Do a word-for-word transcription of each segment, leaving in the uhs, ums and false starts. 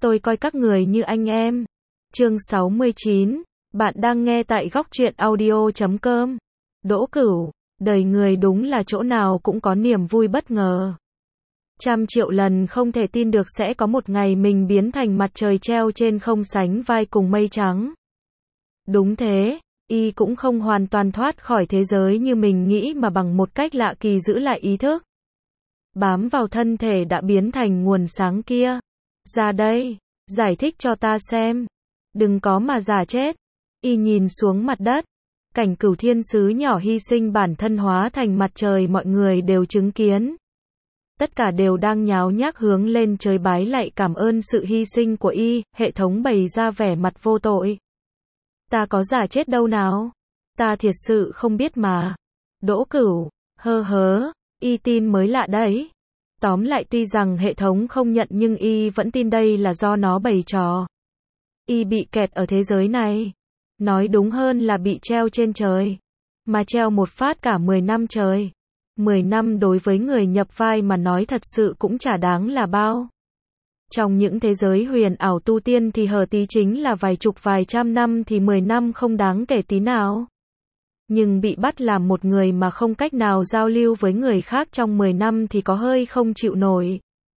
Tôi coi các người như anh em. Chương sáu mươi chín. Bạn đang nghe tại góc truyện audio chấm com. Đỗ Cửu, đời người đúng là chỗ nào cũng có niềm vui bất ngờ. Trăm triệu lần không thể tin được sẽ có một ngày mình biến thành mặt trời treo trên không sánh vai cùng mây trắng. Đúng thế, y cũng không hoàn toàn thoát khỏi thế giới như mình nghĩ mà bằng một cách lạ kỳ giữ lại ý thức. Bám vào thân thể đã biến thành nguồn sáng kia. Ra đây, giải thích cho ta xem. Đừng có mà giả chết. Y nhìn xuống mặt đất. Cảnh Cửu thiên sứ nhỏ hy sinh bản thân hóa thành mặt trời mọi người đều chứng kiến. Tất cả đều đang nháo nhác hướng lên trời bái lạy cảm ơn sự hy sinh của y, hệ thống bày ra vẻ mặt vô tội. Ta có giả chết đâu nào? Ta thiệt sự không biết mà. Đỗ Cửu, hơ hớ, y tin mới lạ đấy. Tóm lại tuy rằng hệ thống không nhận nhưng y vẫn tin đây là do nó bày trò. Y bị kẹt ở thế giới này. Nói đúng hơn là bị treo trên trời. Mà treo một phát cả mười năm trời. mười năm đối với người nhập vai mà nói thật sự cũng chả đáng là bao. Trong những thế giới huyền ảo tu tiên thì hở tí chính là vài chục vài trăm năm thì mười năm không đáng kể tí nào. Nhưng bị bắt làm một người mà không cách nào giao lưu với người khác trong mười năm thì có hơi không chịu nổi.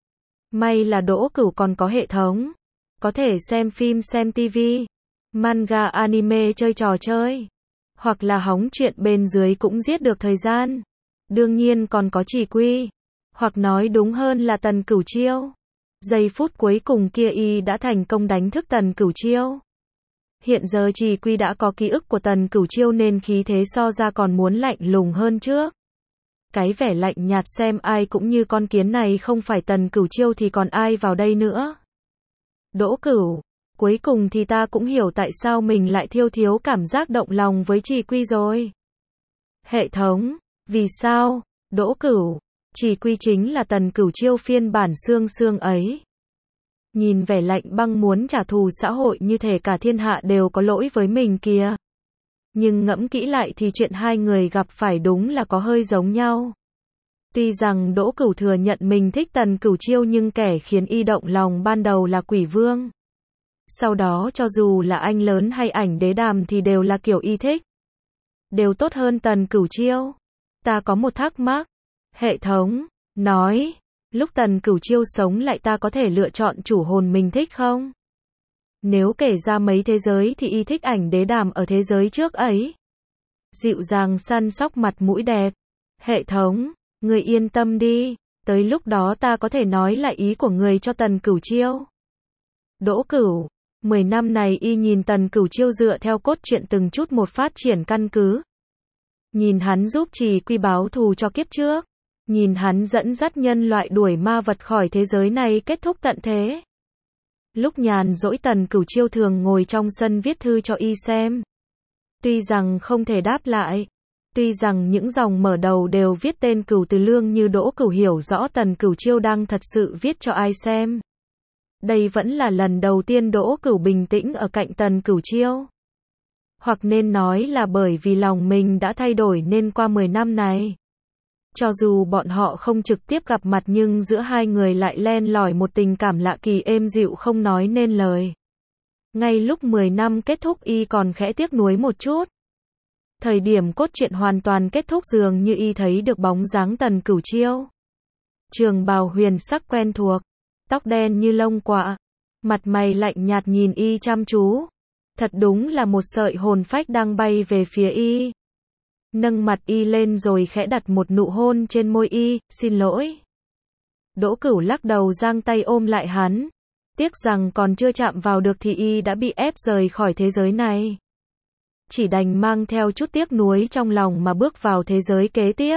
May là Đỗ Cửu còn có hệ thống. Có thể xem phim xem tivi, manga anime chơi trò chơi. Hoặc là hóng chuyện bên dưới cũng giết được thời gian. Đương nhiên còn có Chỉ Quy. Hoặc nói đúng hơn là Tần Cửu Chiêu. Giây phút cuối cùng kia y đã thành công đánh thức Tần Cửu Chiêu. Hiện giờ Chỉ Quy đã có ký ức của Tần Cửu Chiêu nên khí thế so ra còn muốn lạnh lùng hơn trước. Cái vẻ lạnh nhạt xem ai cũng như con kiến này không phải Tần Cửu Chiêu thì còn ai vào đây nữa. Đỗ Cửu, cuối cùng thì ta cũng hiểu tại sao mình lại thiêu thiếu cảm giác động lòng với Chỉ Quy rồi. Hệ thống, vì sao? Đỗ Cửu, Chỉ Quy chính là Tần Cửu Chiêu phiên bản xương xương ấy. Nhìn vẻ lạnh băng muốn trả thù xã hội như thể cả thiên hạ đều có lỗi với mình kìa. Nhưng ngẫm kỹ lại thì chuyện hai người gặp phải đúng là có hơi giống nhau. Tuy rằng Đỗ Cửu thừa nhận mình thích Tần Cửu Chiêu nhưng kẻ khiến y động lòng ban đầu là Quỷ Vương. Sau đó cho dù là anh lớn hay ảnh đế đàm thì đều là kiểu y thích. Đều tốt hơn Tần Cửu Chiêu. Ta có một thắc mắc. Hệ thống, nói, lúc Tần Cửu Chiêu sống lại ta có thể lựa chọn chủ hồn mình thích không? Nếu kể ra mấy thế giới thì y thích ảnh đế đàm ở thế giới trước ấy. Dịu dàng săn sóc mặt mũi đẹp. Hệ thống, người yên tâm đi, tới lúc đó ta có thể nói lại ý của người cho Tần Cửu Chiêu. Đỗ Cửu, mười năm này y nhìn Tần Cửu Chiêu dựa theo cốt truyện từng chút một phát triển căn cứ. Nhìn hắn giúp Chỉ Quy báo thù cho kiếp trước. Nhìn hắn dẫn dắt nhân loại đuổi ma vật khỏi thế giới này kết thúc tận thế. Lúc nhàn rỗi Tần Cửu Chiêu thường ngồi trong sân viết thư cho y xem. Tuy rằng không thể đáp lại. Tuy rằng những dòng mở đầu đều viết tên Cửu Từ Lương như Đỗ Cửu hiểu rõ Tần Cửu Chiêu đang thật sự viết cho ai xem. Đây vẫn là lần đầu tiên Đỗ Cửu bình tĩnh ở cạnh Tần Cửu Chiêu. Hoặc nên nói là bởi vì lòng mình đã thay đổi nên qua mười năm này. Cho dù bọn họ không trực tiếp gặp mặt nhưng giữa hai người lại len lỏi một tình cảm lạ kỳ êm dịu không nói nên lời. Ngay lúc mười năm kết thúc y còn khẽ tiếc nuối một chút. Thời điểm cốt truyện hoàn toàn kết thúc dường như y thấy được bóng dáng Tần Cửu Chiêu. Trường bào huyền sắc quen thuộc, tóc đen như lông quạ, mặt mày lạnh nhạt nhìn y chăm chú. Thật đúng là một sợi hồn phách đang bay về phía y. Nâng mặt y lên rồi khẽ đặt một nụ hôn trên môi y, xin lỗi. Đỗ Cửu lắc đầu giang tay ôm lại hắn. Tiếc rằng còn chưa chạm vào được thì y đã bị ép rời khỏi thế giới này. Chỉ đành mang theo chút tiếc nuối trong lòng mà bước vào thế giới kế tiếp.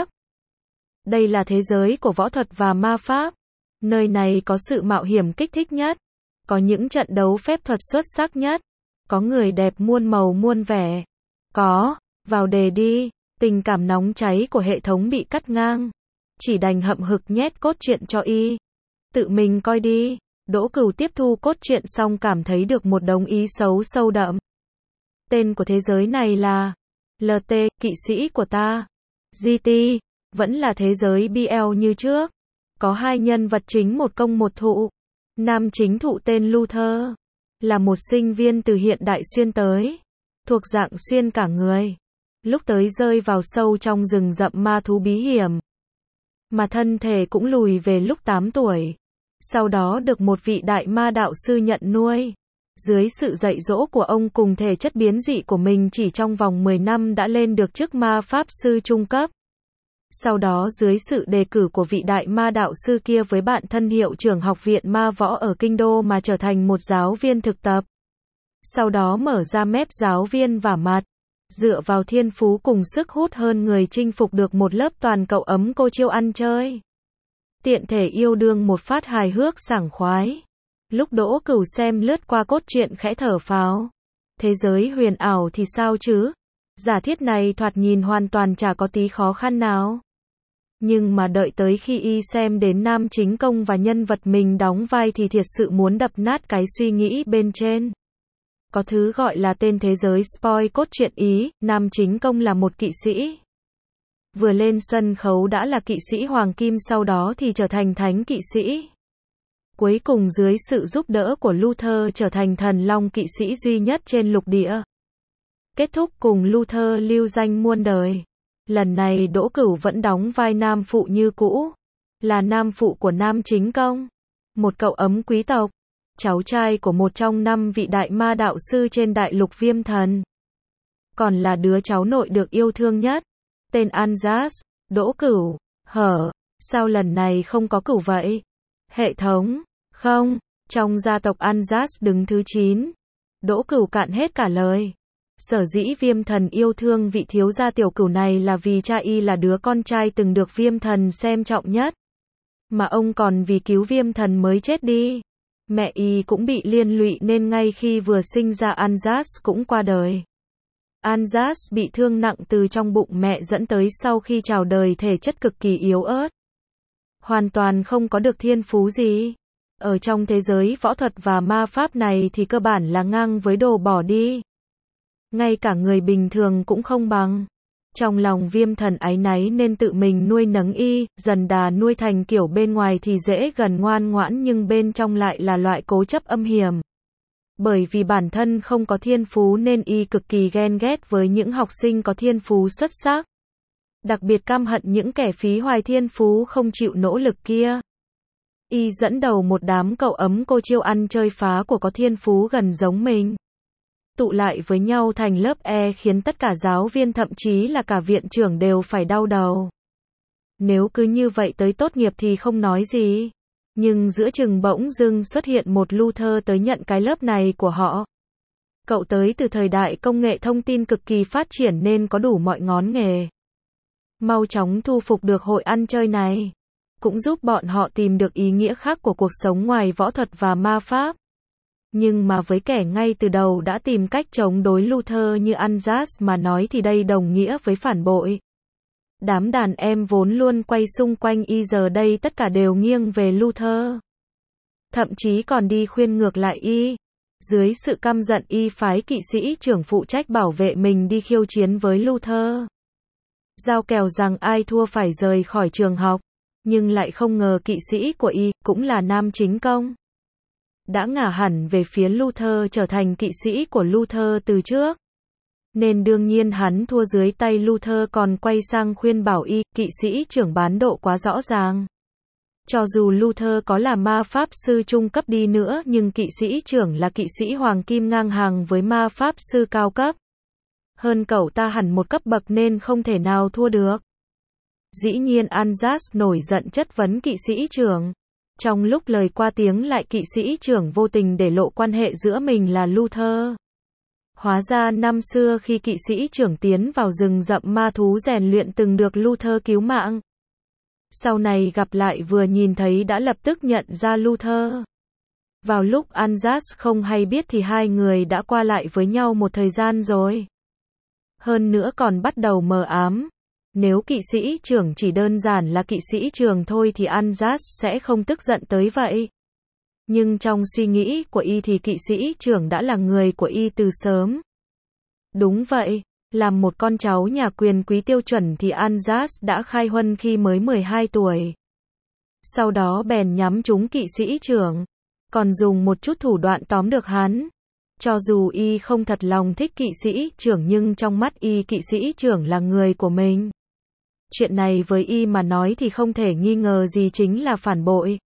Đây là thế giới của võ thuật và ma pháp. Nơi này có sự mạo hiểm kích thích nhất. Có những trận đấu phép thuật xuất sắc nhất. Có người đẹp muôn màu muôn vẻ. Có, vào đề đi. Tình cảm nóng cháy của hệ thống bị cắt ngang. Chỉ đành hậm hực nhét cốt truyện cho y. Tự mình coi đi. Đỗ Cửu tiếp thu cốt truyện xong cảm thấy được một đống ý xấu sâu đậm. Tên của thế giới này là lờ tê, kỵ sĩ của ta. giê tê, vẫn là thế giới bê lờ như trước. Có hai nhân vật chính một công một thụ. Nam chính thụ tên Luther, là một sinh viên từ hiện đại xuyên tới, thuộc dạng xuyên cả người. Lúc tới rơi vào sâu trong rừng rậm ma thú bí hiểm, mà thân thể cũng lùi về lúc tám tuổi. Sau đó được một vị đại ma đạo sư nhận nuôi. Dưới sự dạy dỗ của ông cùng thể chất biến dị của mình, chỉ trong vòng mười năm đã lên được chức ma pháp sư trung cấp. Sau đó dưới sự đề cử của vị đại ma đạo sư kia với bạn thân hiệu trưởng học viện ma võ ở Kinh Đô mà trở thành một giáo viên thực tập. Sau đó mở ra mép giáo viên vả mặt. Dựa vào thiên phú cùng sức hút hơn người chinh phục được một lớp toàn cậu ấm cô chiêu ăn chơi. Tiện thể yêu đương một phát hài hước sảng khoái. Lúc Đỗ Cửu xem lướt qua cốt truyện khẽ thở phào. Thế giới huyền ảo thì sao chứ? Giả thiết này thoạt nhìn hoàn toàn chả có tí khó khăn nào. Nhưng mà đợi tới khi y xem đến nam chính công và nhân vật mình đóng vai thì thiệt sự muốn đập nát cái suy nghĩ bên trên. Có thứ gọi là tên thế giới spoil cốt truyện Ý, nam chính công là một kỵ sĩ. Vừa lên sân khấu đã là kỵ sĩ hoàng kim, sau đó thì trở thành thánh kỵ sĩ. Cuối cùng dưới sự giúp đỡ của Luther trở thành thần long kỵ sĩ duy nhất trên lục địa. Kết thúc cùng Luther lưu danh muôn đời. Lần này Đỗ Cửu vẫn đóng vai nam phụ như cũ. Là nam phụ của nam chính công. Một cậu ấm quý tộc. Cháu trai của một trong năm vị đại ma đạo sư trên đại lục Viêm Thần. Còn là đứa cháu nội được yêu thương nhất. Tên Anjas. Đỗ Cửu. Hở. Sao lần này không có Cửu vậy? Hệ thống. Không. Trong gia tộc Anjas đứng thứ chín. Đỗ Cửu cạn hết cả lời. Sở dĩ Viêm Thần yêu thương vị thiếu gia tiểu cửu này là vì cha y là đứa con trai từng được Viêm Thần xem trọng nhất. Mà ông còn vì cứu Viêm Thần mới chết đi. Mẹ y cũng bị liên lụy nên ngay khi vừa sinh ra Anjas cũng qua đời. Anjas bị thương nặng từ trong bụng mẹ dẫn tới sau khi chào đời thể chất cực kỳ yếu ớt. Hoàn toàn không có được thiên phú gì. Ở trong thế giới võ thuật và ma pháp này thì cơ bản là ngang với đồ bỏ đi. Ngay cả người bình thường cũng không bằng. Trong lòng Viêm Thần áy náy nên tự mình nuôi nấng y, dần đà nuôi thành kiểu bên ngoài thì dễ gần ngoan ngoãn nhưng bên trong lại là loại cố chấp âm hiểm. Bởi vì bản thân không có thiên phú nên y cực kỳ ghen ghét với những học sinh có thiên phú xuất sắc. Đặc biệt căm hận những kẻ phí hoài thiên phú không chịu nỗ lực kia. Y dẫn đầu một đám cậu ấm cô chiêu ăn chơi phá của có thiên phú gần giống mình. Tụ lại với nhau thành lớp E khiến tất cả giáo viên thậm chí là cả viện trưởng đều phải đau đầu. Nếu cứ như vậy tới tốt nghiệp thì không nói gì. Nhưng giữa chừng bỗng dưng xuất hiện một Luther tới nhận cái lớp này của họ. Cậu tới từ thời đại công nghệ thông tin cực kỳ phát triển nên có đủ mọi ngón nghề. Mau chóng thu phục được hội ăn chơi này. Cũng giúp bọn họ tìm được ý nghĩa khác của cuộc sống ngoài võ thuật và ma pháp. Nhưng mà với kẻ ngay từ đầu đã tìm cách chống đối Luther như Anjas mà nói thì đây đồng nghĩa với phản bội. Đám đàn em vốn luôn quay xung quanh y giờ đây tất cả đều nghiêng về Luther. Thậm chí còn đi khuyên ngược lại y. Dưới sự căm giận y phái kỵ sĩ trưởng phụ trách bảo vệ mình đi khiêu chiến với Luther. Giao kèo rằng ai thua phải rời khỏi trường học. Nhưng lại không ngờ kỵ sĩ của y, cũng là nam chính công, đã ngả hẳn về phía Luther trở thành kỵ sĩ của Luther từ trước. Nên đương nhiên hắn thua dưới tay Luther còn quay sang khuyên bảo y, kỵ sĩ trưởng bán độ quá rõ ràng. Cho dù Luther có là ma pháp sư trung cấp đi nữa nhưng kỵ sĩ trưởng là kỵ sĩ hoàng kim ngang hàng với ma pháp sư cao cấp. Hơn cậu ta hẳn một cấp bậc nên không thể nào thua được. Dĩ nhiên Anjas nổi giận chất vấn kỵ sĩ trưởng. Trong lúc lời qua tiếng lại kỵ sĩ trưởng vô tình để lộ quan hệ giữa mình là Luther. Hóa ra năm xưa khi kỵ sĩ trưởng tiến vào rừng rậm ma thú rèn luyện từng được Luther cứu mạng. Sau này gặp lại vừa nhìn thấy đã lập tức nhận ra Luther. Vào lúc Anjas không hay biết thì hai người đã qua lại với nhau một thời gian rồi. Hơn nữa còn bắt đầu mờ ám. Nếu kỵ sĩ trưởng chỉ đơn giản là kỵ sĩ trưởng thôi thì Anjas sẽ không tức giận tới vậy. Nhưng trong suy nghĩ của y thì kỵ sĩ trưởng đã là người của y từ sớm. Đúng vậy, làm một con cháu nhà quyền quý tiêu chuẩn thì Anjas đã khai huân khi mới mười hai tuổi. Sau đó bèn nhắm trúng kỵ sĩ trưởng. còn dùng một chút thủ đoạn tóm được hắn. Cho dù y không thật lòng thích kỵ sĩ trưởng nhưng trong mắt y kỵ sĩ trưởng là người của mình. Chuyện này với y mà nói thì không thể nghi ngờ gì chính là phản bội.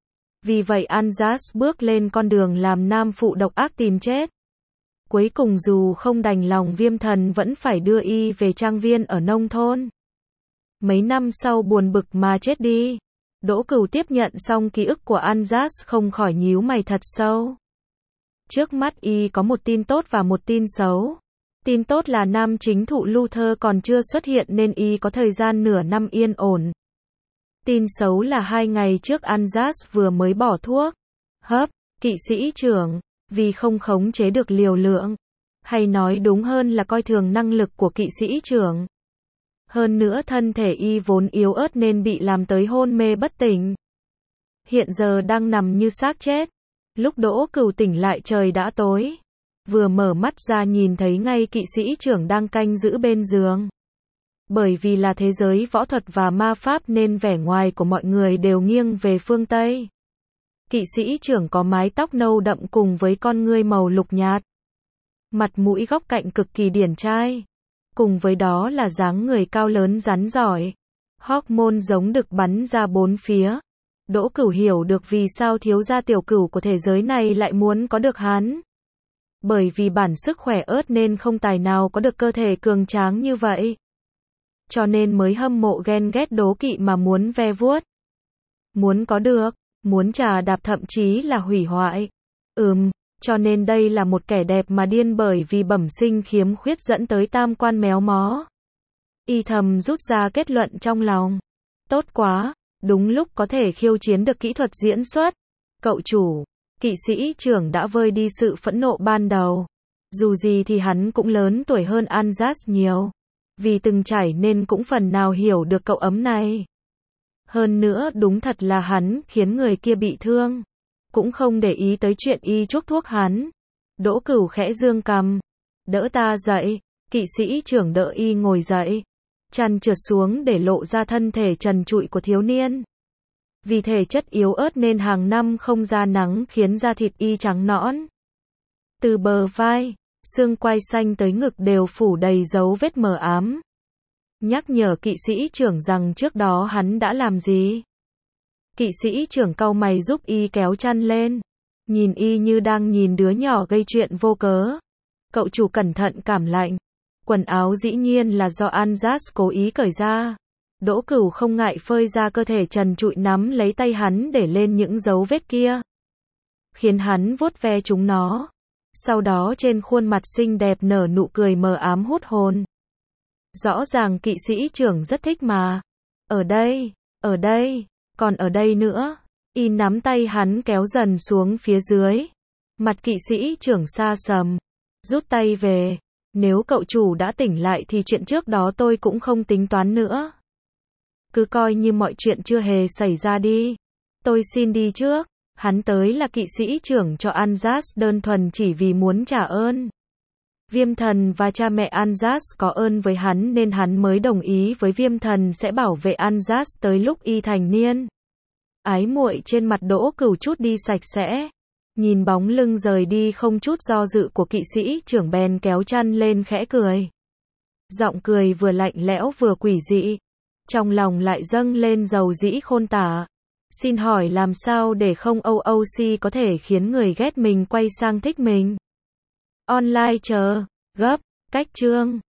Vì vậy Anjas bước lên con đường làm nam phụ độc ác tìm chết. Cuối cùng dù không đành lòng Viêm Thần vẫn phải đưa y về trang viên ở nông thôn. Mấy năm sau buồn bực mà chết đi. Đỗ Cửu tiếp nhận xong ký ức của Anjas không khỏi nhíu mày thật sâu. Trước mắt y có một tin tốt và một tin xấu. Tin tốt là nam chính thụ Luther còn chưa xuất hiện nên y có thời gian nửa năm yên ổn. Tin xấu là hai ngày trước Anjas vừa mới bỏ thuốc hấp kỵ sĩ trưởng vì không khống chế được liều lượng, hay nói đúng hơn là coi thường năng lực của kỵ sĩ trưởng. Hơn nữa thân thể y vốn yếu ớt nên bị làm tới hôn mê bất tỉnh. Hiện giờ đang nằm như xác chết. Lúc Đỗ Cửu tỉnh lại trời đã tối. Vừa mở mắt ra nhìn thấy ngay kỵ sĩ trưởng đang canh giữ bên giường. Bởi vì là thế giới võ thuật và ma pháp nên vẻ ngoài của mọi người đều nghiêng về phương Tây. Kỵ sĩ trưởng có mái tóc nâu đậm cùng với con ngươi màu lục nhạt. Mặt mũi góc cạnh cực kỳ điển trai. Cùng với đó là dáng người cao lớn rắn giỏi. Hormone giống đực bắn ra bốn phía. Đỗ Cửu hiểu được vì sao thiếu gia tiểu cửu của thế giới này lại muốn có được hắn. Bởi vì bản sức khỏe ớt nên không tài nào có được cơ thể cường tráng như vậy. Cho nên mới hâm mộ ghen ghét đố kỵ mà muốn ve vuốt. Muốn có được, muốn trà đạp thậm chí là hủy hoại. Ừm, cho nên đây là một kẻ đẹp mà điên bởi vì bẩm sinh khiếm khuyết dẫn tới tam quan méo mó. Y thầm rút ra kết luận trong lòng. Tốt quá, đúng lúc có thể khiêu chiến được kỹ thuật diễn xuất. Cậu chủ, kỵ sĩ trưởng đã vơi đi sự phẫn nộ ban đầu. Dù gì thì hắn cũng lớn tuổi hơn Anjas nhiều. Vì từng trải nên cũng phần nào hiểu được cậu ấm này. Hơn nữa đúng thật là hắn khiến người kia bị thương. Cũng không để ý tới chuyện y chuốc thuốc hắn. Đỗ Cửu khẽ dương cằm. Đỡ ta dậy. Kỵ sĩ trưởng đỡ y ngồi dậy. Chăn trượt xuống để lộ ra thân thể trần trụi của thiếu niên. Vì thể chất yếu ớt nên hàng năm không ra nắng khiến da thịt y trắng nõn. Từ bờ vai, xương quai xanh tới ngực đều phủ đầy dấu vết mờ ám. Nhắc nhở kỵ sĩ trưởng rằng trước đó hắn đã làm gì. Kỵ sĩ trưởng cau mày giúp y kéo chăn lên. Nhìn y như đang nhìn đứa nhỏ gây chuyện vô cớ. Cậu chủ cẩn thận cảm lạnh. Quần áo dĩ nhiên là do Anjas cố ý cởi ra. Đỗ Cửu không ngại phơi ra cơ thể trần trụi nắm lấy tay hắn để lên những dấu vết kia. Khiến hắn vuốt ve chúng nó. Sau đó trên khuôn mặt xinh đẹp nở nụ cười mờ ám hút hồn. Rõ ràng kỵ sĩ trưởng rất thích mà. Ở đây, ở đây, còn ở đây nữa. Y nắm tay hắn kéo dần xuống phía dưới. Mặt kỵ sĩ trưởng xa sầm. Rút tay về. Nếu cậu chủ đã tỉnh lại thì chuyện trước đó tôi cũng không tính toán nữa. Cứ coi như mọi chuyện chưa hề xảy ra đi. Tôi xin đi trước. Hắn tới là kỵ sĩ trưởng cho Anjas đơn thuần chỉ vì muốn trả ơn. Viêm Thần và cha mẹ Anjas có ơn với hắn nên hắn mới đồng ý với Viêm Thần sẽ bảo vệ Anjas tới lúc y thành niên. Ái muội trên mặt Đỗ Cửu chút đi sạch sẽ. Nhìn bóng lưng rời đi không chút do dự của kỵ sĩ trưởng bèn kéo chăn lên khẽ cười. Giọng cười vừa lạnh lẽo vừa quỷ dị. Trong lòng lại dâng lên dầu dĩ khôn tả. Xin hỏi làm sao để không o o xê có thể khiến người ghét mình quay sang thích mình? Online chờ, gấp, cách chương.